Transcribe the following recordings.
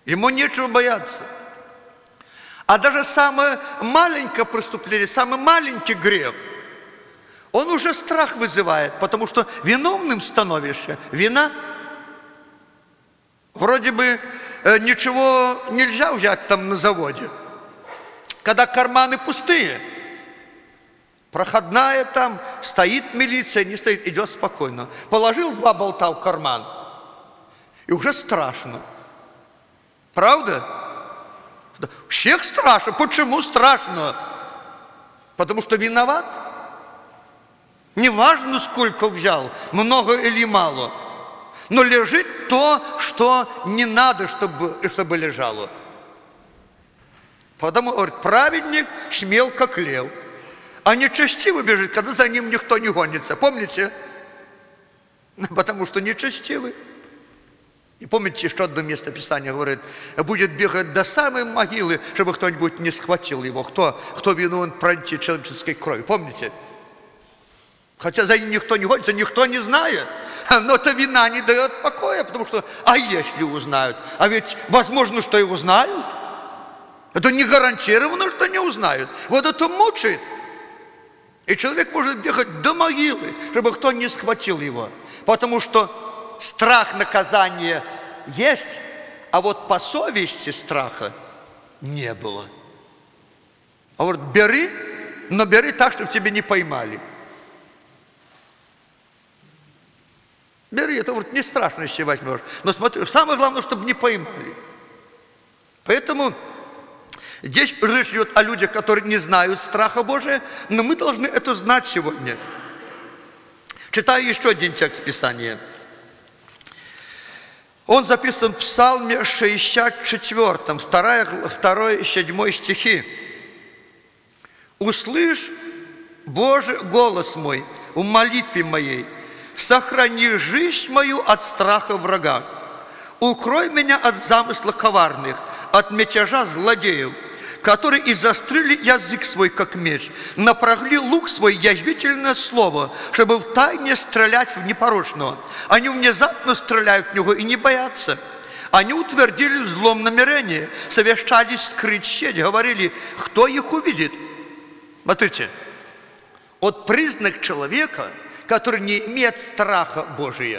Ему нечего бояться. А даже самое маленькое преступление, самый маленький грех, он уже страх вызывает, потому что виновным становишься. Вина. Вроде бы ничего нельзя взять там на заводе. Когда карманы пустые, проходная там, стоит милиция, не стоит, идет спокойно. Положил 2 болта в карман, и уже страшно. Правда? Всех страшно. Почему страшно? Потому что виноват. Неважно, сколько взял, много или мало. Но лежит то, что не надо, чтобы лежало. Потому, говорит, праведник смел, как лев. А нечестивый бежит, когда за ним никто не гонится. Помните? Потому что нечестивый. И помните, еще одно место Писания говорит, будет бегать до самой могилы, чтобы кто-нибудь не схватил его. Кто виновен в пролитии человеческой крови. Помните? Хотя за ним никто не гонится, никто не знает. Но эта вина не дает покоя, потому что, а если узнают? А ведь возможно, что и узнают. Это не гарантированно, что не узнают. Вот это мучает. И человек может бегать до могилы, чтобы кто не схватил его. Потому что страх наказания есть, а вот по совести страха не было. А вот бери, но бери так, чтобы тебя не поймали. Бери, это вот не страшно, если возьмешь. Но смотри, самое главное, чтобы не поймали. Поэтому здесь речь идет о людях, которые не знают страха Божия, но мы должны это знать сегодня. Читаю еще один текст Писания. Он записан в Псалме 64, 2 7 стихи. «Услышь, Боже, голос мой в молитве моей, сохрани жизнь мою от страха врага, укрой меня от замысла коварных, от мятежа злодеев, которые изострили язык свой, как меч, напрягли лук свой, язвительное слово, чтобы втайне стрелять в непорочного. Они внезапно стреляют в него и не боятся. Они утвердили в злом намерении, совершали скрыть сеть, говорили, кто их увидит». Смотрите, вот признак человека, который не имеет страха Божия.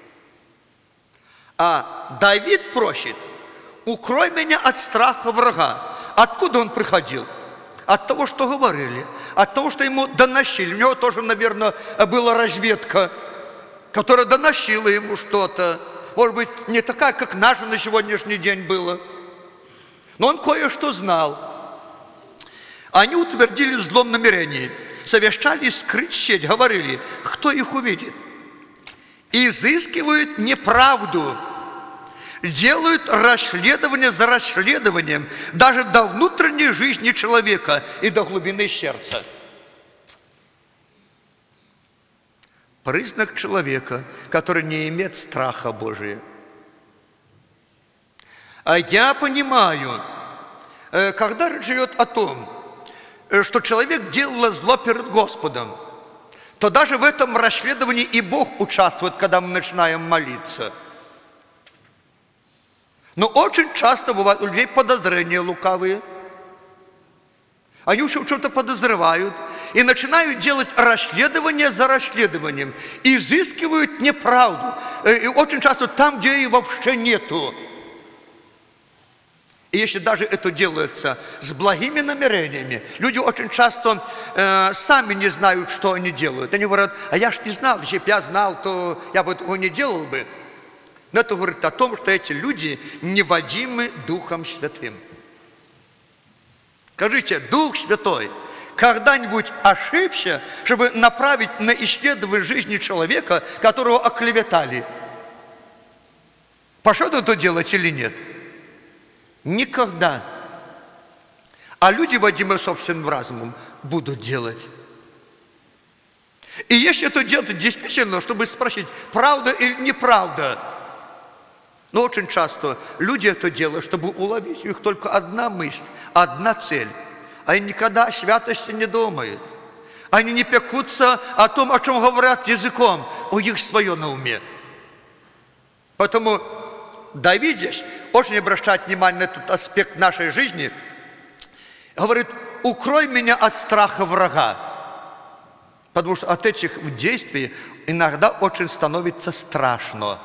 А Давид просит, укрой меня от страха врага. Откуда он приходил? От того, что говорили, от того, что ему доносили. У него тоже, наверное, была разведка, которая доносила ему что-то. Может быть, не такая, как наша на сегодняшний день была. Но он кое-что знал. Они утвердили в злом намерении, совершали скрыть сеть, говорили, кто их увидит. Изыскивают неправду, делают расследование за расследованием, даже до внутренней жизни человека и до глубины сердца. Признак человека, который не имеет страха Божия. А я понимаю, когда речь идет о том, что человек делал зло перед Господом, то даже в этом расследовании и Бог участвует, когда мы начинаем молиться. Но очень часто бывают у людей подозрения лукавые. Они уже что-то подозревают и начинают делать расследование за расследованием, изыскивают неправду. И очень часто там, где ее вообще нету. И если даже это делается с благими намерениями, люди очень часто сами не знают, что они делают. Они говорят, а я ж не знал, если бы я знал, то я бы этого не делал бы. Но это говорит о том, что эти люди не водимы Духом Святым. Скажите, Дух Святой когда-нибудь ошибся, чтобы направить на исследование жизни человека, которого оклеветали? Пошел это делать или нет? Никогда. А люди, водимые собственным разумом, будут делать. И если это делать действительно, чтобы спросить, правда или неправда. Но очень часто люди это делают, чтобы уловить. У них только одна мысль, одна цель. Они никогда о святости не думают. Они не пекутся о том, о чем говорят языком. У них свое на уме. Поэтому Давид здесь очень обращает внимание на этот аспект нашей жизни, говорит: укрой меня от страха врага. Потому что от этих действий иногда очень становится страшно.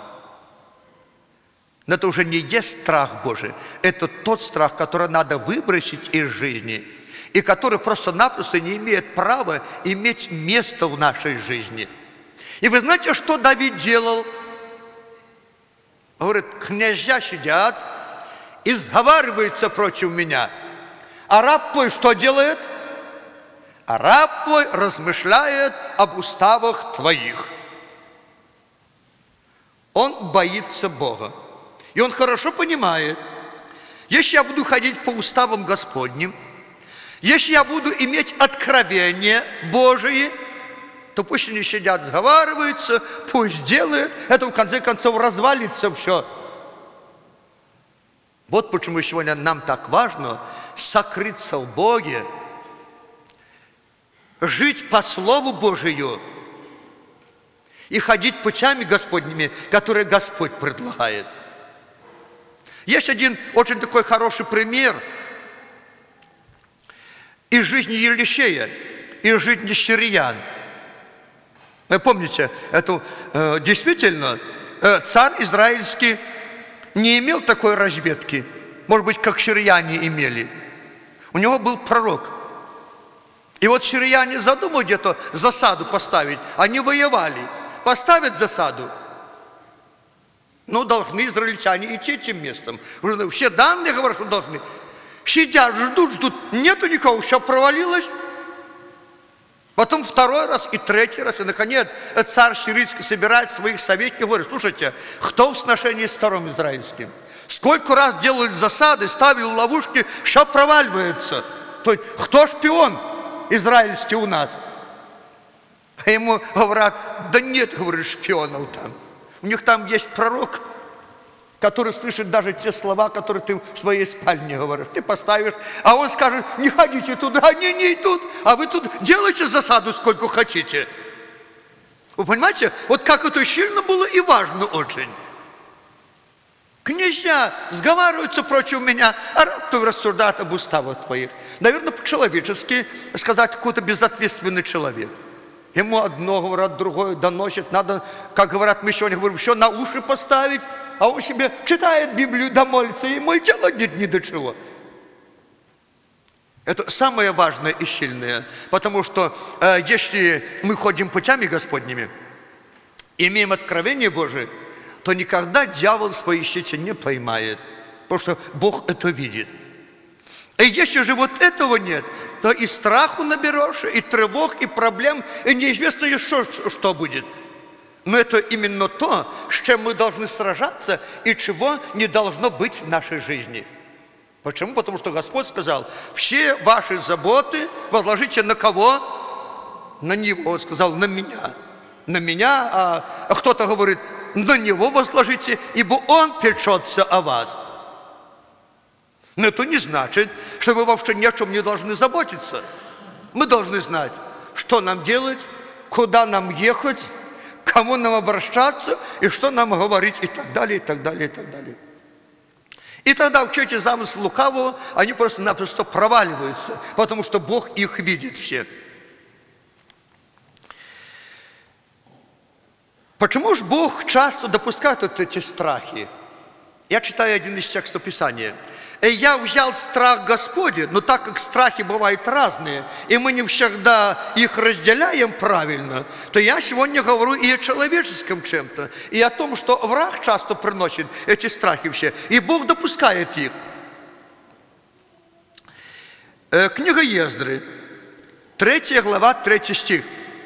Но это уже не есть страх Божий. Это тот страх, который надо выбросить из жизни, и который просто-напросто не имеет права иметь место в нашей жизни. И вы знаете, что Давид делал? Говорит: князья сидят и сговариваются против меня. А раб твой что делает? А раб твой размышляет об уставах твоих. Он боится Бога. И он хорошо понимает, если я буду ходить по уставам Господним, если я буду иметь откровение Божие, то пусть они сидят, сговариваются, пусть делают, это в конце концов развалится все. Вот почему сегодня нам так важно сокрыться в Боге, жить по Слову Божию и ходить путями Господними, которые Господь предлагает. Есть один очень такой хороший пример из жизни Елисея, из жизни сириян. Вы помните, это действительно царь израильский не имел такой разведки, может быть, как сирияне имели. У него был пророк. И вот сирияне задумали где-то засаду поставить, они воевали. Поставят засаду, ну, должны израильтяне идти этим местом. Уже все данные говорят, что должны. Сидят, ждут, нету никого, все провалилось. Потом второй раз и третий раз, и наконец царь сирийский собирает своих советников и говорит: слушайте, кто в сношении с царем израильским? Сколько раз делали засады, ставили ловушки, все проваливается. То есть, кто шпион израильский у нас? А ему говорят: да нет, говорит, шпионов там. У них там есть пророк, который слышит даже те слова, которые ты в своей спальне говоришь. Ты поставишь, а он скажет: не ходите туда, они не идут, а вы тут делайте засаду сколько хотите. Вы понимаете, вот как это сильно было и важно очень. Князья сговариваются против меня, а раб твой рассуждает об уставах твоих. Наверное, по-человечески сказать, какой-то безответственный человек. Ему одно говорят, другое доносит. Надо, как говорят, мы сегодня говорим, все на уши поставить, а он себе читает Библию, да молится, ему и делать нет ни до чего. Это самое важное и сильное, потому что если мы ходим путями Господними, имеем откровение Божие, то никогда дьявол свои щити не поймает, потому что Бог это видит. И если же вот этого нет, то и страху наберешь, и тревог, и проблем, и неизвестно еще, что будет. Но это именно то, с чем мы должны сражаться, и чего не должно быть в нашей жизни. Почему? Потому что Господь сказал: все ваши заботы возложите на кого? На Него. Он сказал: на меня. На меня, а кто-то говорит: на Него возложите, ибо Он печется о вас. Но это не значит, что мы вообще ни о чем не должны заботиться. Мы должны знать, что нам делать, куда нам ехать, к кому нам обращаться, и что нам говорить, и так далее, и так далее, и так далее. И тогда в эти замыслы лукавого, они просто-напросто проваливаются, потому что Бог их видит все. Почему же Бог часто допускает вот эти страхи? Я читаю один из текстов Писания. «И я взял страх Господень», но так как страхи бывают разные, и мы не всегда их разделяем правильно, то я сегодня говорю и о человеческом чем-то, и о том, что враг часто приносит эти страхи все, и Бог допускает их. Книга Ездры, 3 глава, 3 стих.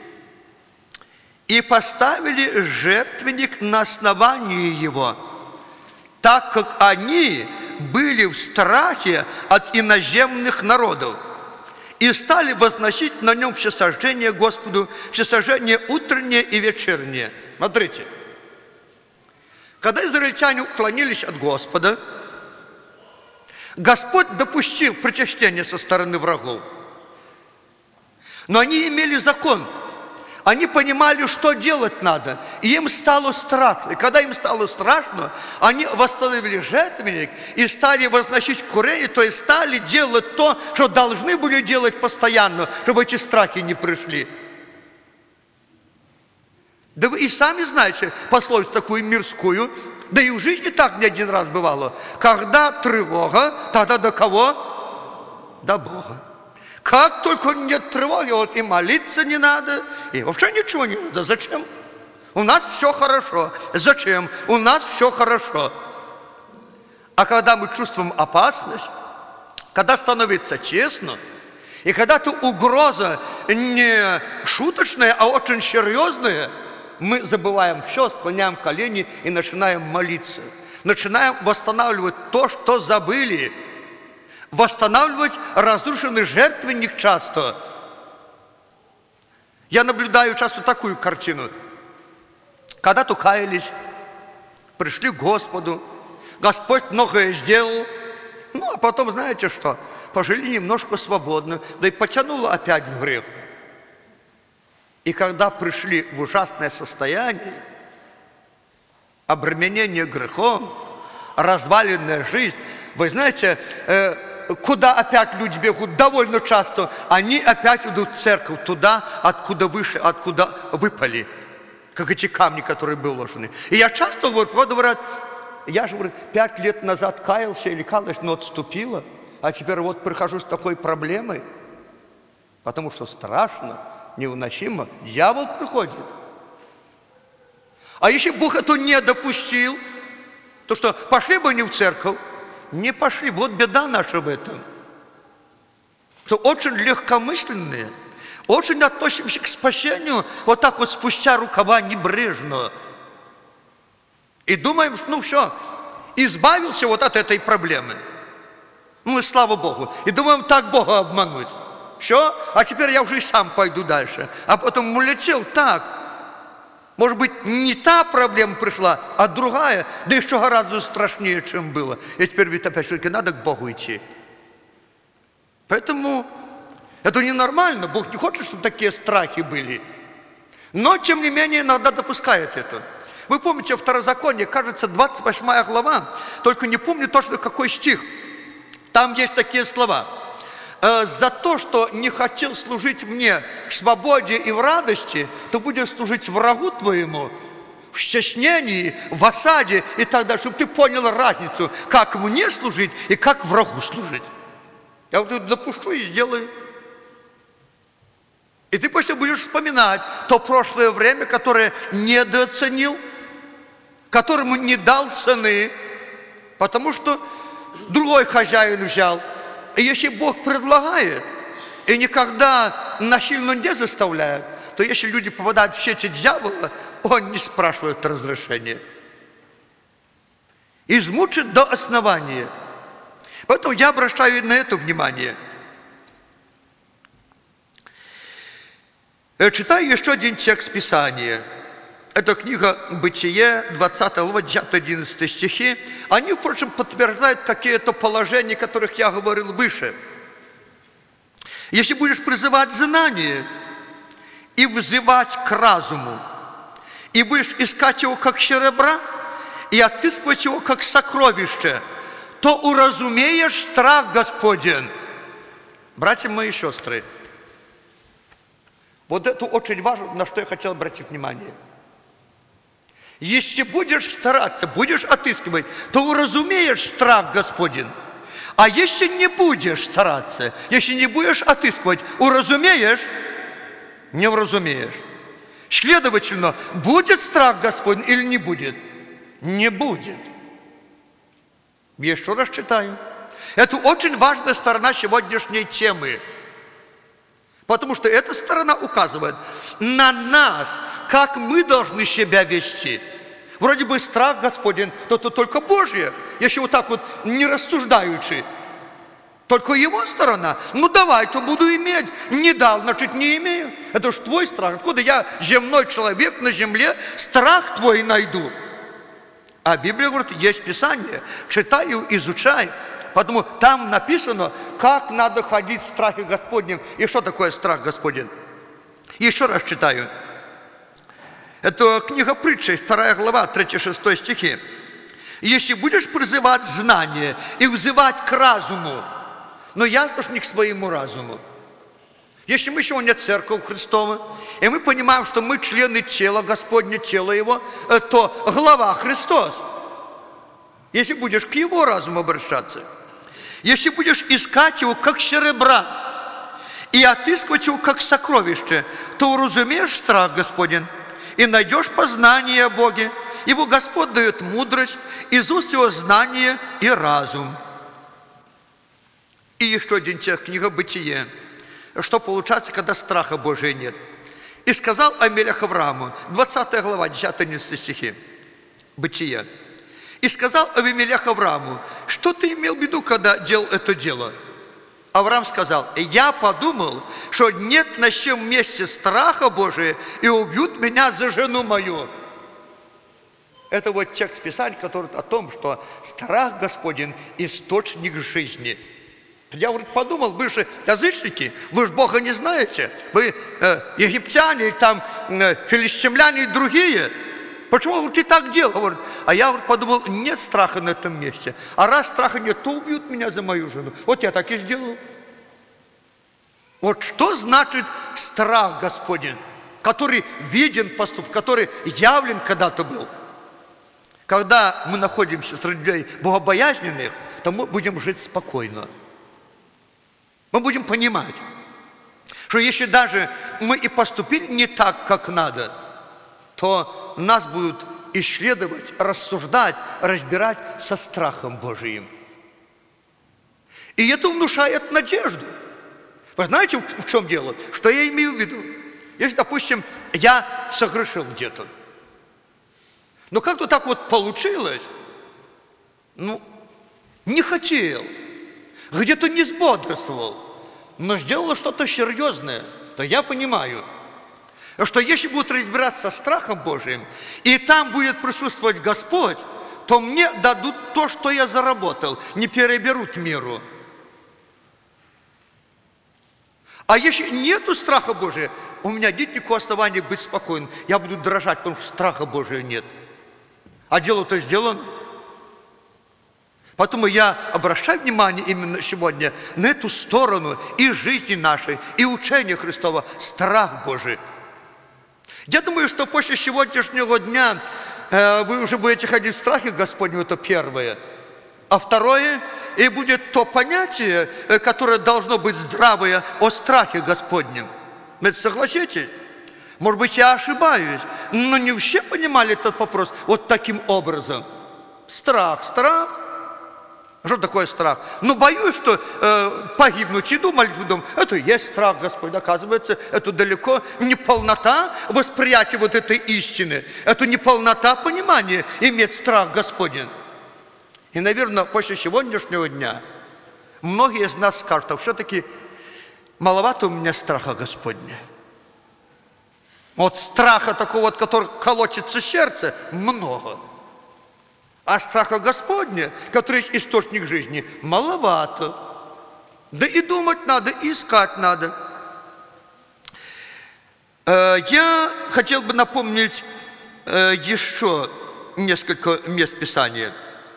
«И поставили жертвенник на основании его, так как они были в страхе от иноземных народов и стали возносить на нем всесожжение Господу, всесожжение утреннее и вечернее». Смотрите, когда израильтяне уклонились от Господа, Господь допустил причащение со стороны врагов. Но они имели закон. Они понимали, что делать надо. И им стало страшно. И когда им стало страшно, они восстановили жертвенник и стали возносить курение, то есть стали делать то, что должны были делать постоянно, чтобы эти страхи не пришли. Да вы и сами знаете пословицу такую мирскую, да и в жизни так не один раз бывало. Когда тревога, тогда до кого? До Бога. Как только нет тревоги, вот и молиться не надо, и вообще ничего не надо. Зачем? У нас все хорошо. Зачем? У нас все хорошо. А когда мы чувствуем опасность, когда становится честно, и когда эта угроза не шуточная, а очень серьезная, мы забываем все, склоняем колени и начинаем молиться. Начинаем восстанавливать то, что забыли. Восстанавливать разрушенный жертвенник часто. Я наблюдаю часто такую картину. Когда-то каялись, пришли к Господу, Господь многое сделал, ну а потом, знаете что, пожили немножко свободно, да и потянуло опять в грех. И когда пришли в ужасное состояние, обременение грехом, разваленная жизнь, вы знаете, куда опять люди бегут довольно часто, они опять идут в церковь, туда, откуда вышли, откуда выпали, как эти камни, которые были уложены. И я часто говорю, правда, говорят, я же, говорю, 5 лет назад каялся или каялась, но отступила, а теперь вот прихожу с такой проблемой, потому что страшно, невыносимо, дьявол приходит. А если Бог это не допустил, то что, пошли бы они в церковь? Не пошли. Вот беда наша в этом. Что очень легкомысленные, очень относимся к спасению вот так вот спустя рукава небрежно. И думаем, что ну все, избавился вот от этой проблемы. Ну и слава Богу. И думаем так Бога обмануть. Все, а теперь я уже и сам пойду дальше. А потом улетел так. Может быть, не та проблема пришла, а другая, да еще гораздо страшнее, чем было. И теперь ведь опять все-таки надо к Богу идти. Поэтому это ненормально. Бог не хочет, чтобы такие страхи были. Но, тем не менее, иногда допускает это. Вы помните, Второзаконие, кажется, 28 глава, только не помню точно какой стих. Там есть такие слова. За то, что не хотел служить мне в свободе и в радости, то будешь служить врагу твоему в стеснении, в осаде и так далее, чтобы ты понял разницу, как мне служить и как врагу служить. Я вот допущу и сделаю. И ты после будешь вспоминать то прошлое время, которое недооценил, которому не дал цены, потому что другой хозяин взял. И если Бог предлагает и никогда насильно не заставляет, то если люди попадают в сети дьявола, он не спрашивает разрешения. Измучит до основания. Поэтому я обращаю на это внимание. Читаю еще один текст Писания. Это книга «Бытие», 20 глава, 10-11 стихи. Они, впрочем, подтверждают какие-то положения, о которых я говорил выше. Если будешь призывать знание и взывать к разуму, и будешь искать его как серебра, и отыскивать его как сокровище, то уразумеешь страх Господень. Братья мои и сестры, вот это очень важно, на что я хотел обратить внимание. Если будешь стараться, будешь отыскивать, то уразумеешь страх Господень. А если не будешь стараться, если не будешь отыскивать, уразумеешь, не уразумеешь. Следовательно, будет страх Господень или не будет? Не будет. Еще раз читаю. Это очень важная сторона сегодняшней темы. Потому что эта сторона указывает на нас, как мы должны себя вести. Вроде бы страх Господень, то только Божье, если вот так вот не рассуждаючи. Только его сторона. Ну давай, то буду иметь. Не дал, значит не имею. Это же твой страх. Откуда я, земной человек на земле, страх твой найду? А Библия говорит, есть Писание. Читай и изучай. Потому там написано, как надо ходить в страхе Господнем. И что такое страх Господень? Еще раз читаю. Это книга Притчей, 2 глава, 3-6 стихи. «Если будешь призывать знание и взывать к разуму, но ясно, что не к своему разуму. Если мы сегодня Церковь Христова, и мы понимаем, что мы члены тела Господня, тела Его, то глава Христос. Если будешь к Его разуму обращаться, если будешь искать Его как серебра и отыскивать Его как сокровище, то уразумеешь страх Господень и найдешь познание о Боге, ибо Господь дает мудрость, из уст Его знание и разум». И еще один текст, книга Бытие. Что получается, когда страха Божия нет? «И сказал Амелех Аврааму», 20 глава, 10-11 стихи, Бытие. «И сказал Авимелех Аврааму, что ты имел в виду, когда делал это дело?» Авраам сказал: «Я подумал, что нет на чем месте страха Божия, и убьют меня за жену мою». Это вот текст Писания, который о том, что страх Господень – источник жизни. Я, говорит, подумал, вы же язычники, вы же Бога не знаете, вы египтяне, там филистимляне и другие. Почему говорит, ты так делал? Говорит, а я, говорит, подумал, нет страха на этом месте. А раз страха нет, то убьют меня за мою жену. Вот я так и сделал. Вот что значит страх Господень, который виден поступок, который явлен когда-то был. Когда мы находимся среди людей богобоязненных, то мы будем жить спокойно. Мы будем понимать, что если даже мы и поступили не так, как надо, то нас будут исследовать, рассуждать, разбирать со страхом Божиим. И это внушает надежду. Вы знаете, в чем дело? Что я имею в виду? Если, допустим, я согрешил где-то, но как-то так вот получилось, не хотел, где-то не сбодрствовал, но сделал что-то серьезное, то я понимаю, что если будут разбираться со страхом Божиим, и там будет присутствовать Господь, то мне дадут то, что я заработал, не переберут меру. А если нету страха Божия, у меня нет никакого основания быть спокойным. Я буду дрожать, потому что страха Божия нет. А дело-то сделано. Поэтому я обращаю внимание именно сегодня на эту сторону и жизни нашей, и учения Христова, страх Божий. Я думаю, что после сегодняшнего дня вы уже будете ходить в страхе Господнем, это первое. А второе, и будет то понятие, которое должно быть здравое о страхе Господнем. Вы согласитесь? Может быть, я ошибаюсь, но не все понимали этот вопрос вот таким образом. Страх. Что такое страх? Боюсь, что погибнуть, иду молитву дом. Это и есть страх, Господь. Оказывается, это далеко не полнота восприятия вот этой истины. Это не полнота понимания иметь страх Господень. И, наверное, после сегодняшнего дня многие из нас скажут, что все-таки маловато у меня страха Господня. Вот страха такого, от которого колотится сердце, много. А страха Господня, который есть источник жизни, маловато. Да и думать надо, и искать надо. Я хотел бы напомнить еще несколько мест Писания.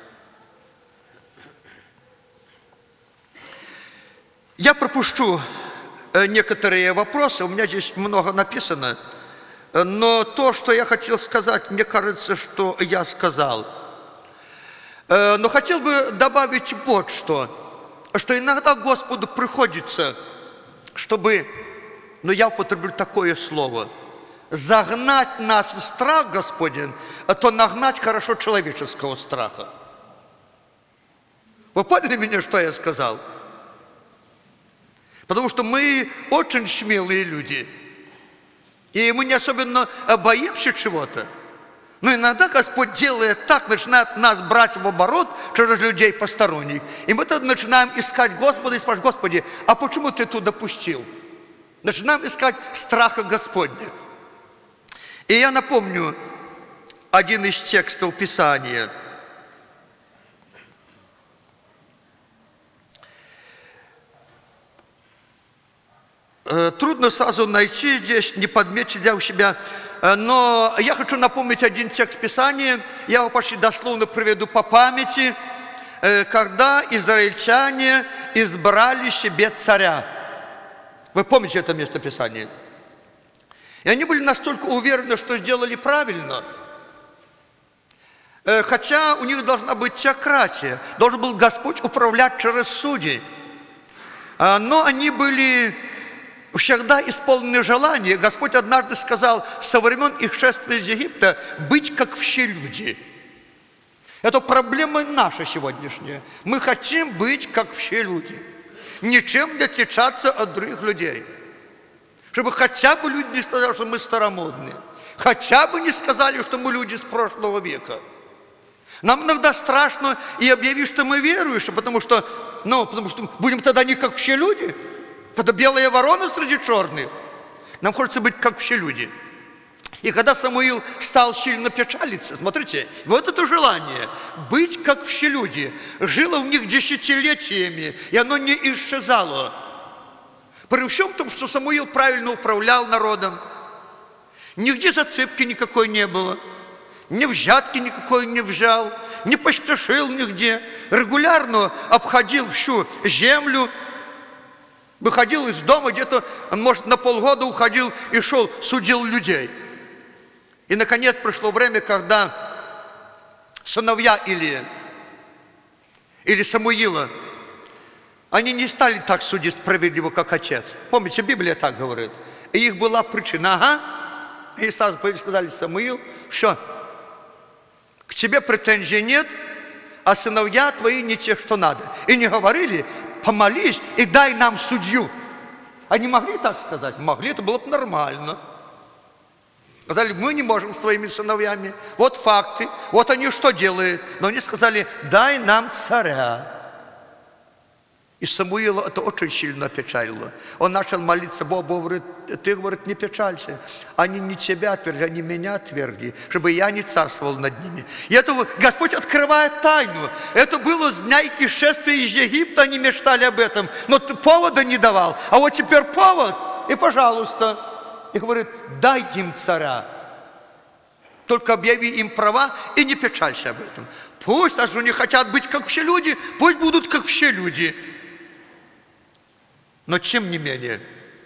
Я пропущу некоторые вопросы, у меня здесь много написано, но то, что я хотел сказать, мне кажется, что я сказал. Но хотел бы добавить вот что иногда Господу приходится, чтобы, я употреблю такое слово, загнать нас в страх Господень, то нагнать хорошо человеческого страха. Вы поняли меня, что я сказал? Потому что мы очень смелые люди, и мы не особенно боимся чего-то. Но иногда Господь делает так, начинает нас брать в оборот через людей посторонних. И мы тогда начинаем искать Господа и спрашивать: Господи, а почему Ты это допустил? Начинаем искать страха Господня. И я напомню один из текстов Писания. Трудно сразу найти здесь, не подметить я у себя Но я хочу напомнить один текст Писания, я его почти дословно приведу по памяти, когда израильтяне избрали себе царя. Вы помните это место Писания? И они были настолько уверены, что сделали правильно, хотя у них должна быть теократия, должен был Господь управлять через судей. Но они были всегда исполнены желания. Господь однажды сказал со времен их шествия из Египта быть как все люди. Это проблема наша сегодняшняя. Мы хотим быть как все люди, ничем не отличаться от других людей. Чтобы хотя бы люди не сказали, что мы старомодные, хотя бы не сказали, что мы люди с прошлого века. Нам иногда страшно и объявить, что мы верующие, потому что будем тогда не как все люди. Это белая ворона среди черных. Нам хочется быть как все люди. И когда Самуил стал сильно печалиться, смотрите, вот это желание быть как все люди жило в них десятилетиями, и оно не исчезало. При всем том, что Самуил правильно управлял народом, нигде зацепки никакой не было, ни взятки никакой не взял, не поспешил нигде, регулярно обходил всю землю, выходил из дома, где-то, может, на полгода уходил и шел, судил людей. И, наконец, пришло время, когда сыновья Илии или Самуила, они не стали так судить справедливо, как отец. Помните, Библия так говорит. И их была причина, и сразу сказали: Самуил, все, к тебе претензий нет, а сыновья твои не те, что надо. И не говорили: помолись и дай нам судью. Они могли так сказать? Могли, это было бы нормально. Сказали: мы не можем с твоими сыновьями. Вот факты, вот они что делают. Но они сказали: дай нам царя. И Самуила это очень сильно опечалило. Он начал молиться Богу, говорит: ты, говорит, не печалься. Они не тебя отвергли, они меня отвергли, чтобы я не царствовал над ними. И это Господь открывает тайну. Это было с дня их шествия из Египта, они мечтали об этом, но повода не давал. А вот теперь повод, и пожалуйста. И говорит: дай им царя. Только объяви им права и не печалься об этом. Пусть, даже они хотят быть как все люди, пусть будут как все люди. Но тем не менее,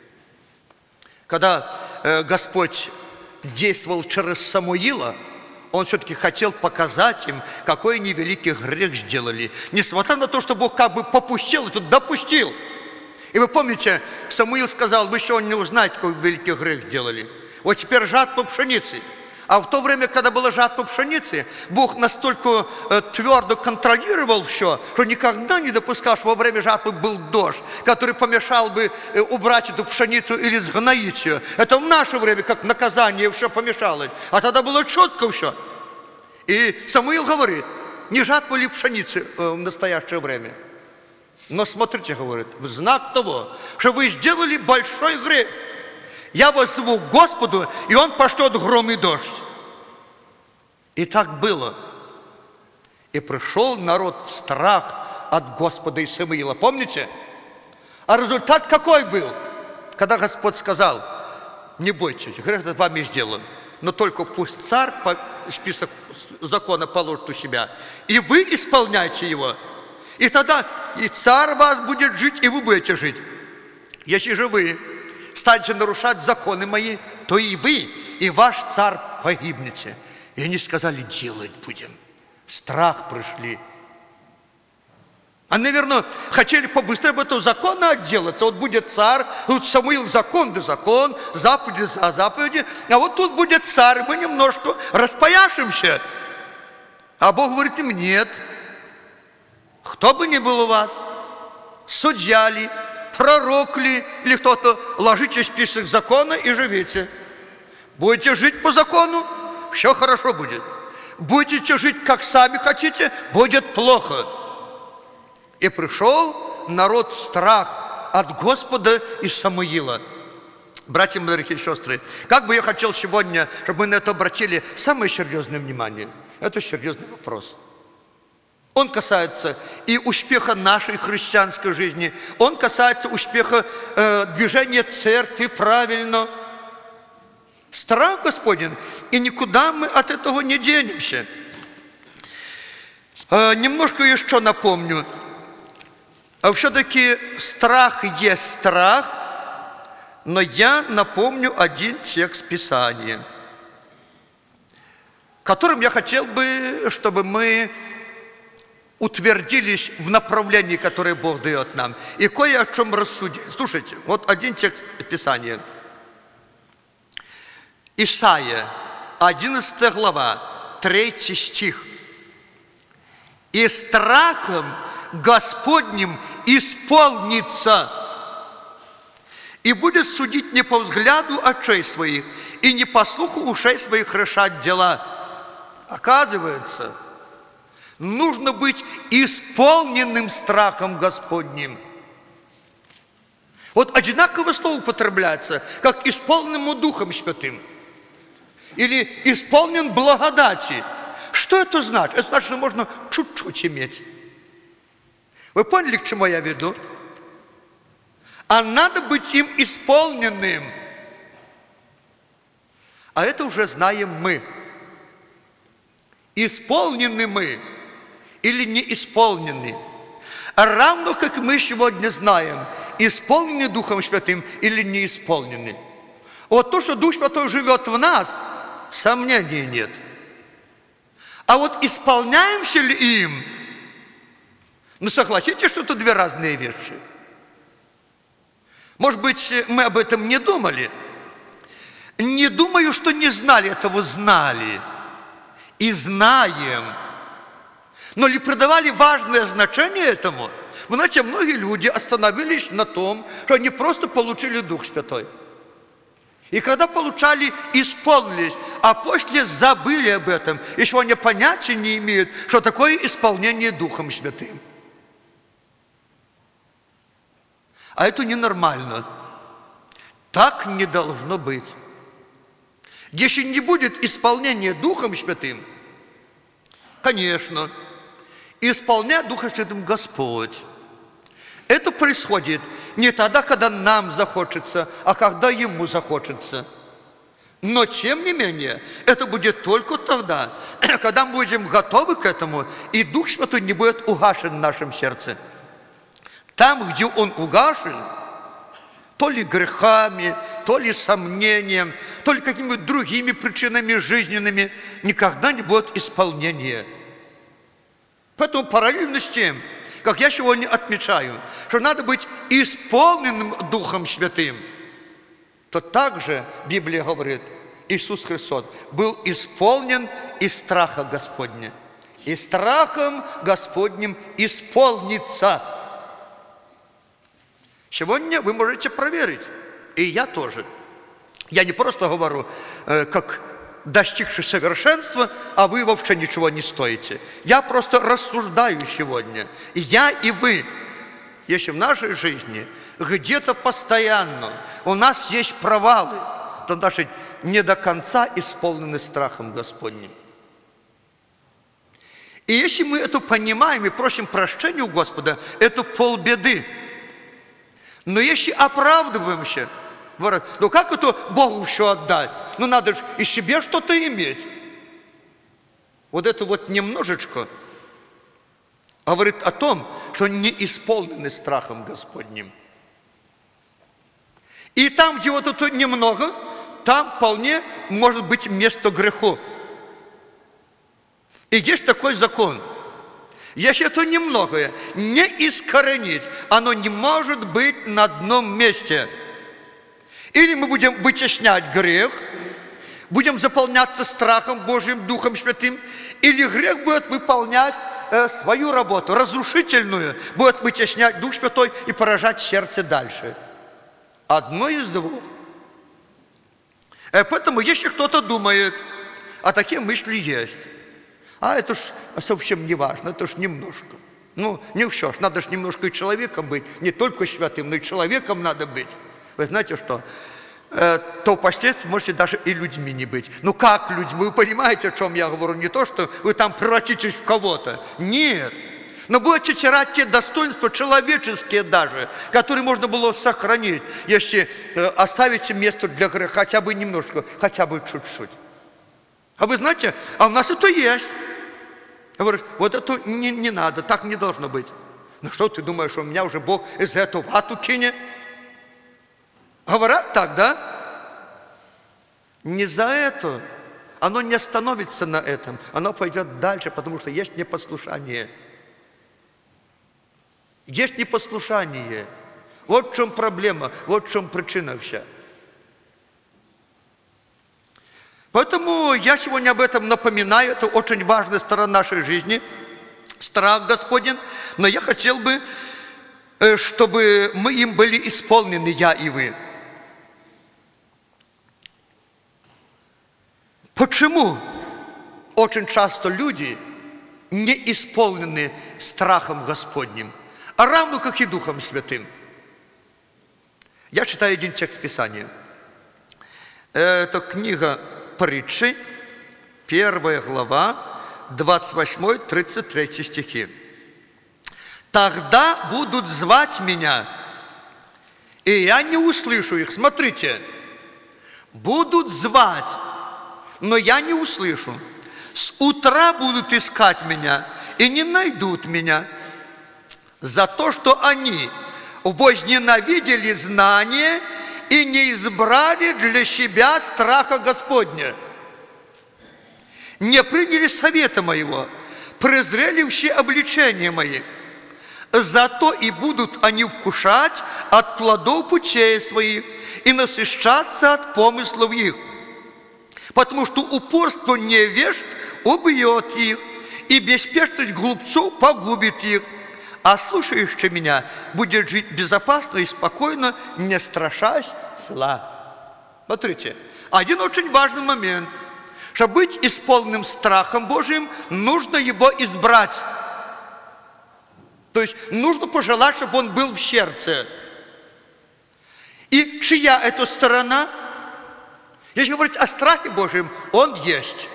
когда Господь действовал через Самуила, Он все-таки хотел показать им, какой они великий грех сделали. Несмотря на то, что Бог как бы попустил, и тут допустил. И вы помните, Самуил сказал: вы еще не узнаете, какой великий грех сделали. Вот теперь жатва пшеницы. А в то время, когда была жатва пшеницы, Бог настолько твердо контролировал все, что никогда не допускал, что во время жатвы был дождь, который помешал бы убрать эту пшеницу или сгноить ее. Это в наше время, как наказание, все помешалось. А тогда было четко все. И Самуил говорит: не жатва ли пшеницы в настоящее время? Но смотрите, говорит, в знак того, что вы сделали большой грех, я воззву к Господу, и Он пошлет гром и дождь. И так было. И пришел народ в страх от Господа и Самуила. Помните? А результат какой был? Когда Господь сказал: не бойтесь, грех над вами сделан, но только пусть царь список закона положит у себя, и вы исполняйте его. И тогда и царь вас будет жить, и вы будете жить. Если же вы станете нарушать законы мои, то и вы, и ваш царь погибнете. И они сказали: делать будем. Страх пришли. А, наверное, хотели побыстрее от этого закона отделаться. Вот будет царь, тут Самуил закон да закон, заповеди за заповеди, а вот тут будет царь, мы немножко распояшимся. А Бог говорит им: нет. Кто бы ни был у вас, судья ли, пророк ли, или кто-то, ложите список закона и живите. Будете жить по закону, все хорошо будет. Будете жить, как сами хотите, будет плохо. И пришел народ в страх от Господа и Самуила. Братья мои, дорогие сестры, как бы я хотел сегодня, чтобы мы на это обратили самое серьезное внимание. Это серьезный вопрос. Он касается и успеха нашей христианской жизни, он касается успеха движения церкви правильно. Страх Господень, и никуда мы от этого не денемся. Немножко еще напомню. Все-таки страх есть страх, но я напомню один текст Писания, которым я хотел бы, чтобы мы утвердились в направлении, которое Бог дает нам, и кое о чем рассудили. Слушайте, вот один текст Писания. Исайя, 11 глава, 3 стих. «И страхом Господним исполнится, и будет судить не по взгляду очей своих, и не по слуху ушей своих решать дела». Оказывается, нужно быть исполненным страхом Господним. Вот одинаковое слово употребляется, как исполненному Духом Святым. Или исполнен благодати. Что это значит? Это значит, что можно чуть-чуть иметь. Вы поняли, к чему я веду? А надо быть им исполненным. А это уже знаем мы. Исполнены мы или не исполнены. А равно, как мы сегодня знаем, исполнены Духом Святым или не исполнены. Вот то, что Дух Святой живет в нас, сомнений нет. А вот исполняемся ли им? Ну, согласитесь, что это две разные вещи. Может быть, мы об этом не думали. Не думаю, что не знали этого, знали. И знаем. Но ли придавали важное значение этому? Вы знаете, многие люди остановились на том, что они просто получили Дух Святой. И когда получали, исполнились, а после забыли об этом. Еще они понятия не имеют, что такое исполнение Духом Святым. А это ненормально. Так не должно быть. Если не будет исполнения Духом Святым, конечно, исполняет Духом Святым Господь. Это происходит не тогда, когда нам захочется, а когда Ему захочется. Но, тем не менее, это будет только тогда, когда мы будем готовы к этому, и Дух Святой не будет угашен в нашем сердце. Там, где Он угашен, то ли грехами, то ли сомнением, то ли какими-то другими причинами жизненными, никогда не будет исполнения. Поэтому параллельно с тем, как я сегодня отмечаю, что надо быть исполненным Духом Святым, то также Библия говорит, Иисус Христос был исполнен из страха Господня. И страхом Господним исполнится. Сегодня вы можете проверить, и я тоже. Я не просто говорю, как достигший совершенства, а вы вообще ничего не стоите. Я просто рассуждаю сегодня. И я, и вы. Если в нашей жизни где-то постоянно у нас есть провалы, то наши не до конца исполнены страхом Господним. И если мы это понимаем и просим прощения у Господа, это полбеды. Но если оправдываемся, говорят, ну как это Богу все отдать? Ну надо же и себе что-то иметь. Вот это вот немножечко говорит о том, что не исполнены страхом Господним. И там, где вот это немного, там вполне может быть место греху. И есть такой закон. Если это немногое не искоренить, оно не может быть на одном месте. Или мы будем вытеснять грех, будем заполняться страхом Божьим, Духом Святым, или грех будет выполнять свою работу, разрушительную, будет вытеснять Дух Святой и поражать сердце дальше. Одно из двух. Поэтому, если кто-то думает, а такие мысли есть, а это ж совсем не важно, это ж немножко. Ну, не все, надо же немножко и человеком быть, не только святым, но и человеком надо быть. Вы знаете что? То впоследствии можете даже и людьми не быть. Ну как людьми? Вы понимаете, о чем я говорю? Не то, что вы там превратитесь в кого-то. Нет. Но будет отирать те достоинства человеческие даже, которые можно было сохранить, если оставить место для греха хотя бы немножко, хотя бы чуть-чуть. А вы знаете, а у нас это есть. Говорят, вот это не надо, так не должно быть. Ну что ты думаешь, у меня уже Бог из этого в ату кинет? Говорят так, да? Не за это. Оно не остановится на этом. Оно пойдет дальше, потому что есть непослушание. Есть непослушание. Вот в чем проблема, вот в чем причина вся. Поэтому я сегодня об этом напоминаю. Это очень важная сторона нашей жизни. Страх Господень. Но я хотел бы, чтобы мы им были исполнены, я и вы. Почему очень часто люди не исполнены страхом Господним, а равно как и Духом Святым? Я читаю один текст Писания. Это книга Притчи, 1 глава, 28-33 стихи. «Тогда будут звать меня, и я не услышу их». Смотрите, будут звать, но я не услышу. С утра будут искать меня и не найдут меня, за то, что они возненавидели знание и не избрали для себя страха Господня, не приняли совета моего, презрели все обличения мои. Зато и будут они вкушать от плодов путей своих и насыщаться от помыслов их. Потому что упорство невежд убьет их, и беспечность глупцов погубит их. А слушающий меня будет жить безопасно и спокойно, не страшась зла. Смотрите, один очень важный момент. Чтобы быть исполненным страхом Божьим, нужно его избрать. То есть нужно пожелать, чтобы он был в сердце. И чья это сторона? Если говорить о страхе Божьем, он есть.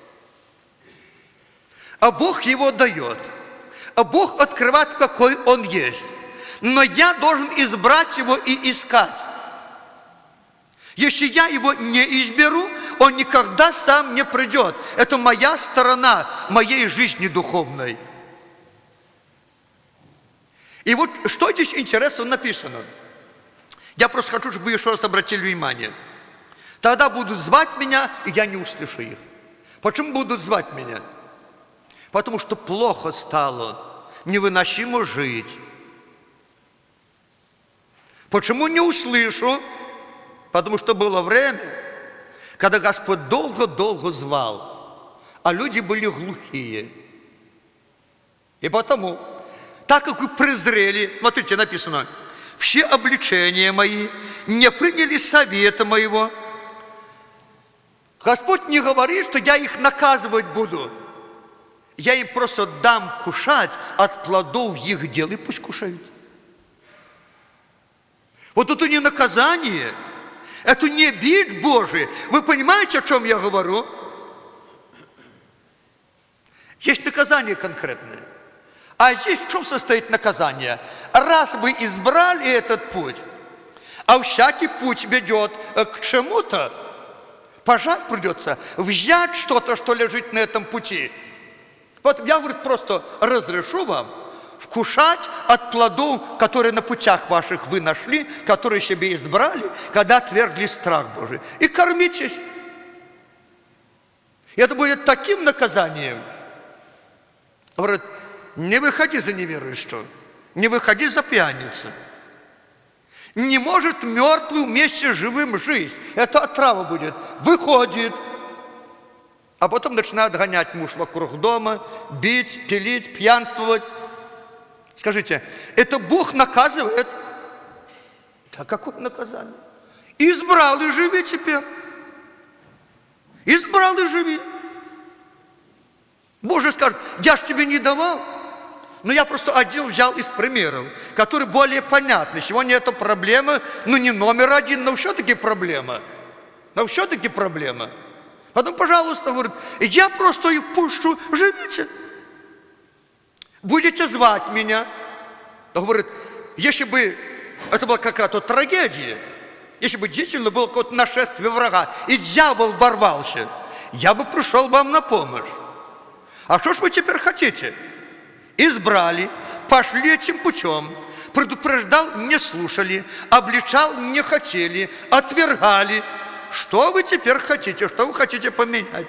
А Бог его дает. А Бог открывает, какой он есть. Но я должен избрать его и искать. Если я его не изберу, он никогда сам не придет. Это моя сторона моей жизни духовной. И вот что здесь интересно написано. Я просто хочу, чтобы вы еще раз обратили внимание. Тогда будут звать меня, и я не услышу их. Почему будут звать меня? Потому что плохо стало, невыносимо жить. Почему не услышу? Потому что было время, когда Господь долго-долго звал, а люди были глухие. И потому, так как вы презрели, смотрите, написано, все обличения мои, не приняли совета моего. Господь не говорит, что я их наказывать буду. Я им просто дам кушать от плодов их дел, и пусть кушают. Вот это не наказание, это не бич Божий. Вы понимаете, о чем я говорю? Есть наказание конкретное. А здесь в чем состоит наказание? Раз вы избрали этот путь, а всякий путь ведет к чему-то, пожать придется, взять что-то, что лежит на этом пути. Вот я, говорю, просто разрешу вам вкушать от плодов, которые на путях ваших вы нашли, которые себе избрали, когда отвергли страх Божий. И кормитесь. И это будет таким наказанием. Говорит, не выходи за неверующего, не выходи за пьяницу. Не может мертвый вместе с живым жить. Это отрава будет. Выходит. А потом начинает гонять муж вокруг дома, бить, пилить, пьянствовать. Скажите, это Бог наказывает? Да какое наказание? Избрал и живи теперь. Избрал и живи. Боже скажет, я ж тебе не давал. Но я просто один взял из примеров, которые более понятны. Сегодня это проблема, ну не номер один, но все-таки проблема. Но все-таки проблема. Потом, пожалуйста, говорит, я просто их пущу, живите. будете звать меня. Он говорит, если бы это была какая-то трагедия, если бы действительно было какое-то нашествие врага, и дьявол ворвался, я бы пришел вам на помощь. А что ж вы теперь хотите? Избрали, пошли этим путем, предупреждал, не слушали, обличал, не хотели, отвергали. Что вы теперь хотите? Что вы хотите поменять?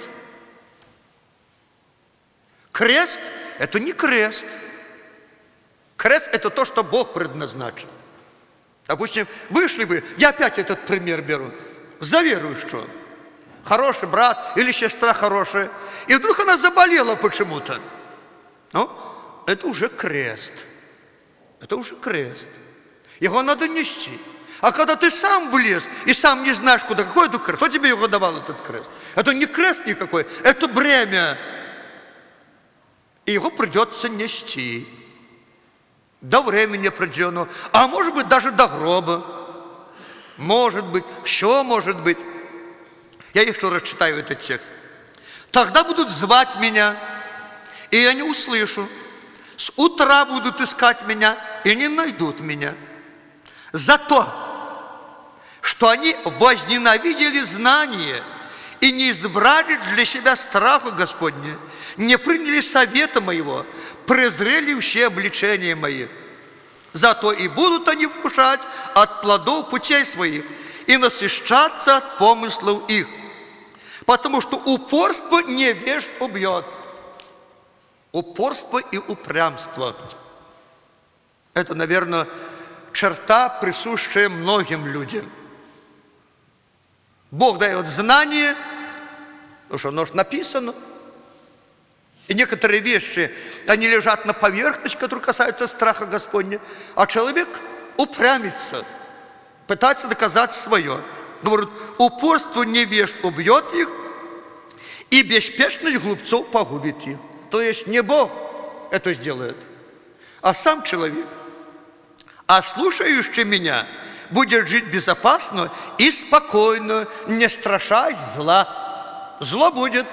Крест – это не крест. Крест – это то, что Бог предназначил. Допустим, вышли бы, я опять этот пример беру, за веру что? Хороший брат или сестра хорошая, и вдруг она заболела почему-то. Ну, это уже крест. Это уже крест. Его надо нести. А когда ты сам влез и сам не знаешь, куда, какой это крест, кто тебе его давал, этот крест? Это не крест никакой, это бремя. И его придется нести. До времени определенного, а может быть даже до гроба. Может быть, все может быть. Я еще раз читаю этот текст. Тогда будут звать меня, и я не услышу. С утра будут искать меня, и не найдут меня. За то, что они возненавидели знание и не избрали для себя страха Господня, не приняли совета моего, презрели все обличения мои. Зато и будут они вкушать от плодов путей своих и насыщаться от помыслов их. Потому что упорство невежд убьет. Упорство и упрямство. Это, наверное, черта, присущая многим людям. Бог дает знание, потому что оно же написано. И некоторые вещи, они лежат на поверхности, которые касаются страха Господня, а человек упрямится, пытается доказать свое. Говорит, упорство невежд убьет их, и беспечность глупцов погубит их. То есть не Бог это сделает, а сам человек. А слушающий меня будет жить безопасно и спокойно, не страшась зла. Зло будет.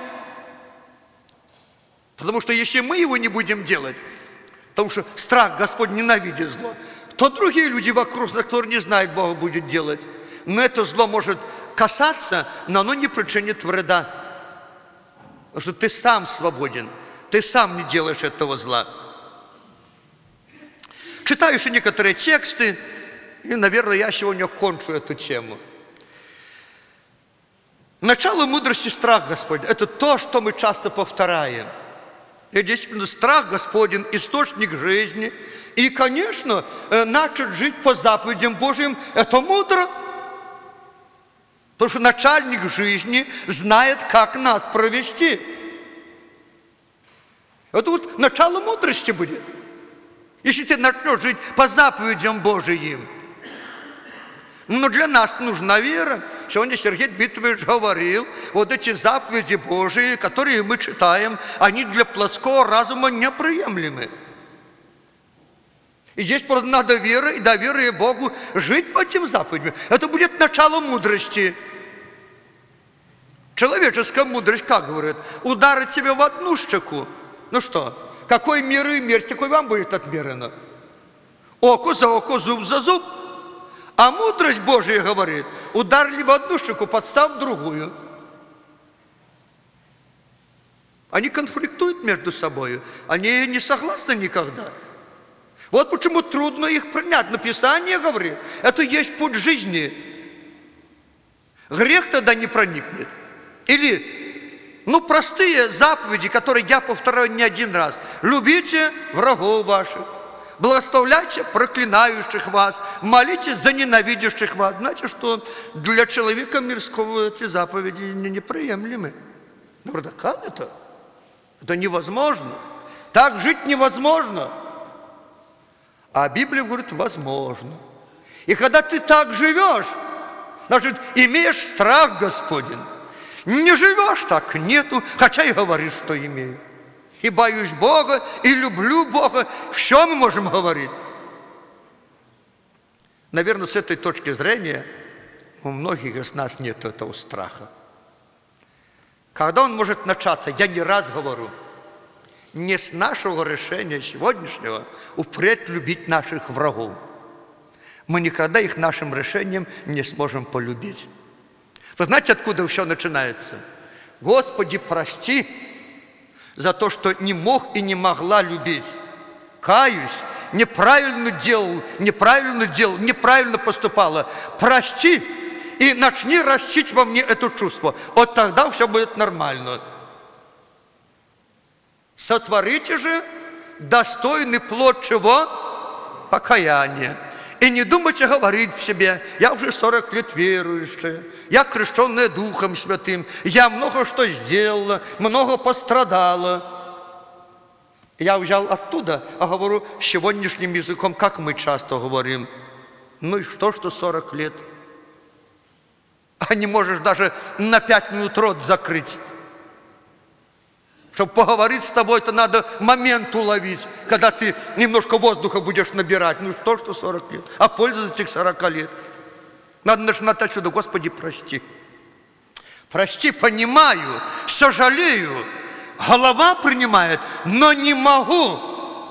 Потому что если мы его не будем делать, потому что страх Господь ненавидит зло, то другие люди вокруг, которые не знают Бога, будут делать. Но это зло может касаться, но оно не причинит вреда. Потому что ты сам свободен, ты сам не делаешь этого зла. Читаю еще некоторые тексты, и, наверное, я сегодня кончу эту тему. Начало мудрости – страх Господень. Это то, что мы часто повторяем. И действительно, страх Господень – источник жизни. И, конечно, начать жить по заповедям Божьим – это мудро. Потому что начальник жизни знает, как нас провести. Это вот начало мудрости будет. Если ты начнешь жить по заповедям Божьим. Но для нас нужна вера. Сегодня Сергей Дмитриевич говорил, вот эти заповеди Божьи, которые мы читаем, они для плотского разума неприемлемы. И здесь просто надо вера и доверие Богу жить по этим заповедям. Это будет начало мудрости. Человеческая мудрость, как говорят, ударить тебя в одну щеку. Ну что, какой меры мерь, такой вам будет отмерено. Око за око, зуб за зуб. А мудрость Божия говорит, ударили в одну щеку, подстав в другую. Они конфликтуют между собой, они не согласны никогда. Вот почему трудно их принять. Но Писание говорит, это есть путь жизни. Грех тогда не проникнет. Или, простые заповеди, которые я повторяю не один раз. Любите врагов ваших. Благословляйте проклинающих вас, молитесь за ненавидящих вас. Значит, что для человека мирского эти заповеди неприемлемы. Ну, правда, как это? Это невозможно. Так жить невозможно. А Библия говорит, возможно. И когда ты так живешь, значит, имеешь страх Господень. Не живешь так, нету, хотя и говоришь, что имею. И боюсь Бога, и люблю Бога. Все мы можем говорить. Наверное, с этой точки зрения у многих из нас нет этого страха. Когда он может начаться, я не раз говорю, не с нашего решения сегодняшнего упреть любить наших врагов. Мы никогда их нашим решением не сможем полюбить. Вы знаете, откуда все начинается? Господи, прости за то, что не мог и не могла любить. Каюсь, неправильно делал, неправильно поступала. Прости и начни растить во мне это чувство. Вот тогда все будет нормально. Сотворите же достойный плод чего? Покаяния. И не думайте говорить в себе: я уже 40 лет верующая, я крещенная Духом Святым, я много что сделала, много пострадала. Я взял оттуда, а говорю сегодняшним языком, как мы часто говорим: ну и что 40 лет? А не можешь даже на 5 минут рот закрыть. Чтобы поговорить с тобой, это надо момент уловить, когда ты немножко воздуха будешь набирать. Ну что 40 лет? А польза этих 40 лет? Надо начинать отсюда: Господи, прости. Прости, понимаю, сожалею. Голова принимает, но не могу.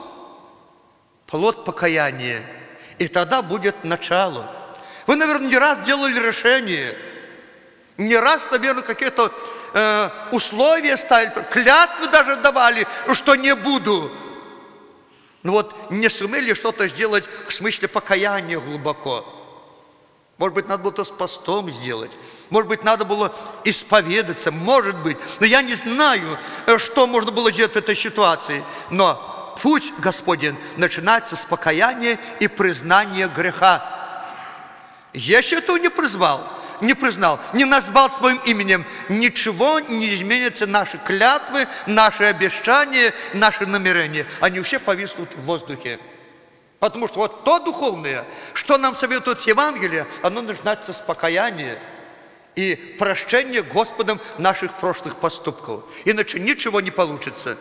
Плод покаяния. И тогда будет начало. Вы, наверное, не раз делали решение. Не раз, наверное, какие-то условия ставили, клятвы даже давали, что не буду. Но вот не сумели что-то сделать в смысле покаяния глубоко. Может быть, надо было то с постом сделать. Может быть, надо было исповедаться. Может быть. Но я не знаю, что можно было делать в этой ситуации. Но путь Господень начинается с покаяния и признания греха. Если этого не признал, не назвал своим именем, ничего не изменится. Наши клятвы, наши обещания, наши намерения, они все повиснут в воздухе. Потому что вот то духовное, что нам советует Евангелие, оно начинается с покаяния и прощения Господом наших прошлых поступков. Иначе ничего не получится.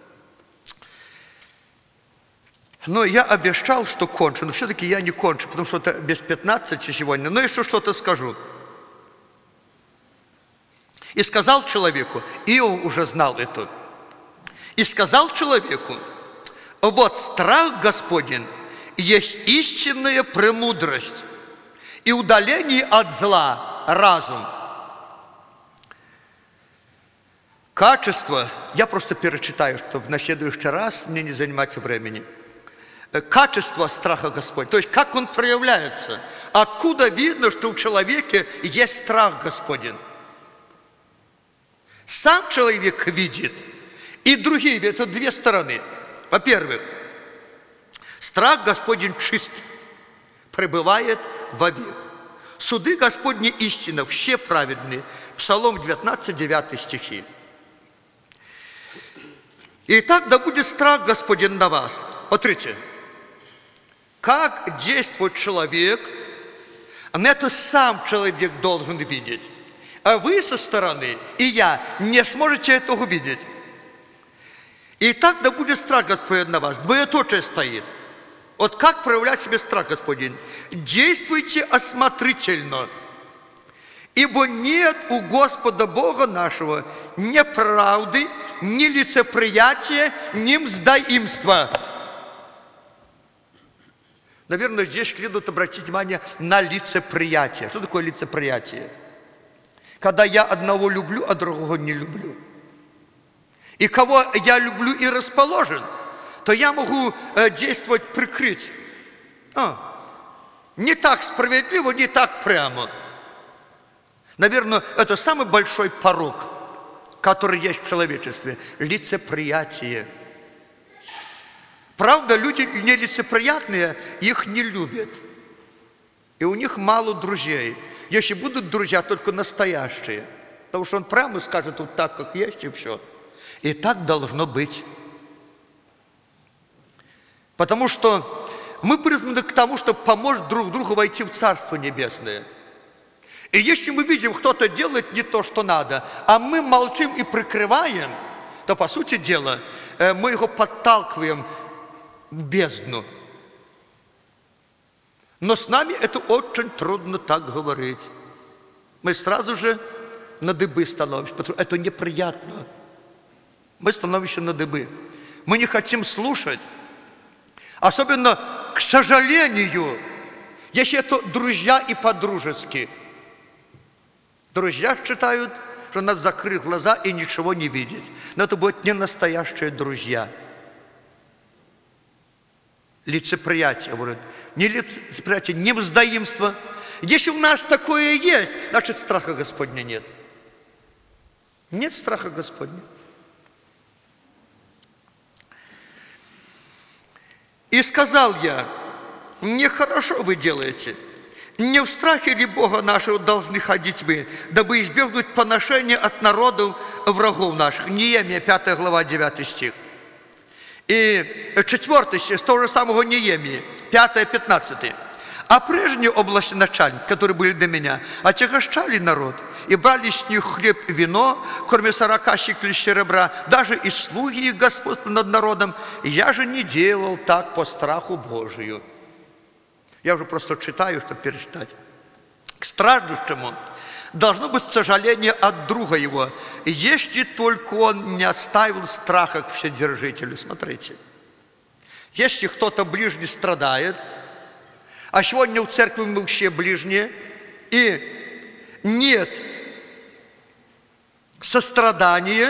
Но я обещал, что кончу, но все-таки я не кончу, потому что это без 15 сегодня. Но еще что-то скажу. И сказал человеку, Иов уже знал это, и сказал человеку: вот страх Господень есть истинная премудрость, и удаление от зла разум. Качество, я просто перечитаю, чтобы на следующий раз мне не занимать времени. Качество страха Господня, то есть как он проявляется, откуда видно, что у человека есть страх Господень. Сам человек видит, и другие видят. Это две стороны. Во-первых, страх Господень чист, пребывает вовек. Суды Господни истина, все праведны. Псалом 19, 9 стихи. Итак, да будет страх Господень на вас. Смотрите, как действует человек, это сам человек должен видеть. А вы со стороны, и я, не сможете это увидеть. Итак, да будет страх Господень на вас. Двоеточие стоит. Вот как проявлять себе страх Господень? Действуйте осмотрительно, ибо нет у Господа Бога нашего ни правды, ни лицеприятия, ни мздоимства. Наверное, здесь следует обратить внимание на лицеприятие. Что такое лицеприятие? Когда я одного люблю, а другого не люблю. И кого я люблю и расположен, то я могу действовать прикрыть. Не так справедливо, не так прямо. Наверное, это самый большой порок, который есть в человечестве. Лицеприятие. Правда, люди нелицеприятные, их не любят. И у них мало друзей. Если будут друзья, только настоящие. Потому что он прямо скажет вот так, как есть, и все. И так должно быть. Потому что мы призваны к тому, чтобы помочь друг другу войти в Царство Небесное. И если мы видим, кто-то делает не то, что надо, а мы молчим и прикрываем, то, по сути дела, мы его подталкиваем в бездну. Но с нами это очень трудно так говорить. Мы сразу же на дыбы становимся, потому что это неприятно. Мы становимся на дыбы. Мы не хотим слушать. Особенно, к сожалению, если это друзья и по-дружески. Друзья считают, что надо закрыть глаза и ничего не видеть. Но это будут не настоящие друзья. Лицеприятие, говорят. Не лицеприятие, не взаимство. Если у нас такое есть, значит, страха Господня нет. Нет страха Господня. И сказал я: нехорошо вы делаете. Не в страхе ли Бога нашего должны ходить мы, дабы избегнуть поношения от народов врагов наших? Неемия, 5 глава, 9 стих. И 4 стих, с того же самого Неемии, 5-15. А прежние области начальники, которые были до меня, отягощали народ и брали с них хлеб и вино, кроме 40 щиклей серебра, даже и слуги их господствовали над народом. Я же не делал так по страху Божию. Я уже просто читаю, чтобы перечитать. К страждущему должно быть сожаление от друга его, если только он не оставил страха к вседержителю. Смотрите, если кто-то ближний страдает, а сегодня в церкви мы все ближние, и нет сострадания,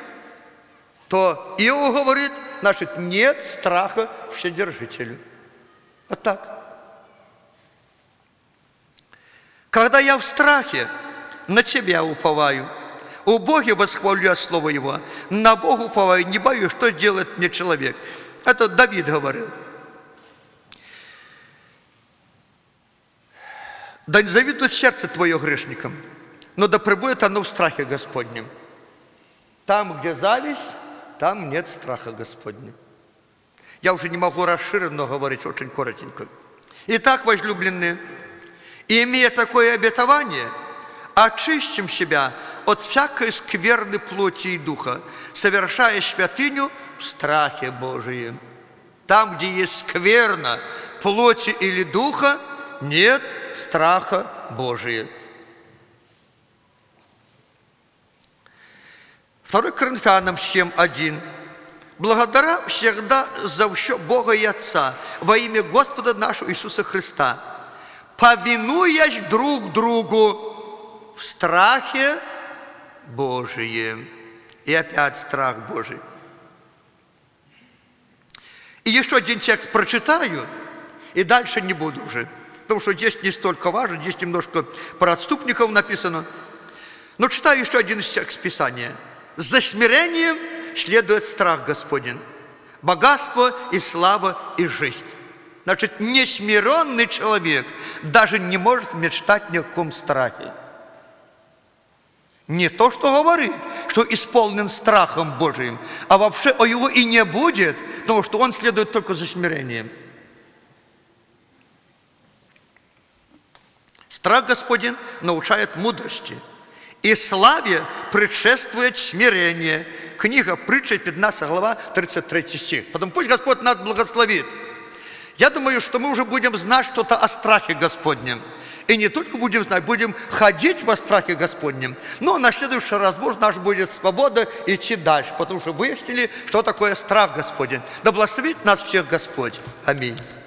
то Иов говорит, значит, нет страха вседержителю. Вот так. Когда я в страхе, на Тебя уповаю, у Бога восхвалю я слово Его, на Бога уповаю, не боюсь, что сделает мне человек. Это Давид говорил. Да не завидует сердце Твое грешникам, но да пребудет оно в страхе Господнем. Там, где зависть, там нет страха Господня. Я уже не могу расширенно говорить, очень коротенько. Итак, возлюбленные, и имея такое обетование, очистим себя от всякой скверны плоти и духа, совершая святыню в страхе Божием. Там, где есть скверна плоти или духа, нет страха Божия. 2 Коринфянам 7:1. Благодаря всегда за все Бога и Отца во имя Господа нашего Иисуса Христа, повинуясь друг другу в страхе Божием. И опять страх Божий. И еще один текст прочитаю, и дальше не буду уже. Потому что здесь не столько важно, здесь немножко про отступников написано. Но читаю еще один из текстов Писания. За смирением следует страх Господень, богатство и слава и жизнь. Значит, несмиренный человек даже не может мечтать ни о каком страхе. Не то, что говорит, что исполнен страхом Божиим, а вообще о его и не будет, потому что он следует только за смирением. Страх Господень научает мудрости, и славе предшествует смирение. Книга Притчи, 15 глава, 33 стих. Потом пусть Господь нас благословит. Я думаю, что мы уже будем знать что-то о страхе Господнем. И не только будем знать, будем ходить во страхе Господнем. Но на следующий разбор наш будет свобода идти дальше, потому что выяснили, что такое страх Господень. Да благословит нас всех Господь. Аминь.